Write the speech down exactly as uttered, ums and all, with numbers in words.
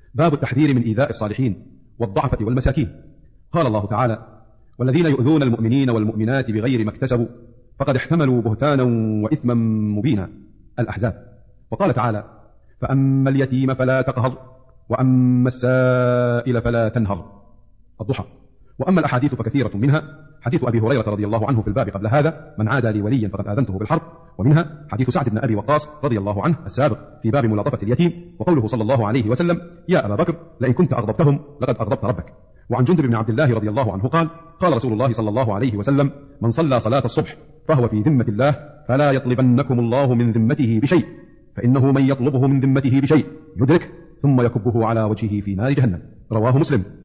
باب التحذير من إيذاء الصالحين والضعفة والمساكين. قال الله تعالى: والذين يؤذون المؤمنين والمؤمنات بغير ما اكتسبوا فقد احتملوا بهتانا وإثما مبينا. الأحزاب. وقال تعالى: فأما اليتيم فلا تقهر وأما السائل فلا تنهر. الضحى. وأما الأحاديث فكثيرة، منها حديث أبي هريرة رضي الله عنه في الباب قبل هذا: من عادى لي وليا فقد آذنته بالحرب. ومنها حديث سعد بن أبي وقاص رضي الله عنه السابق في باب ملاطفة اليتيم، وقوله صلى الله عليه وسلم: يا أبا بكر لئن كنت أغضبتهم لقد أغضبت ربك. وعن جندب بن عبد الله رضي الله عنه قال: قال رسول الله صلى الله عليه وسلم: من صلى صلاة الصبح فهو في ذمة الله فلا يطلبنكم الله من ذمته بشيء، فإنه من يطلبه من ذمته بشيء يدرك ثم يكبه على وجهه في نار جهنم. رواه مسلم.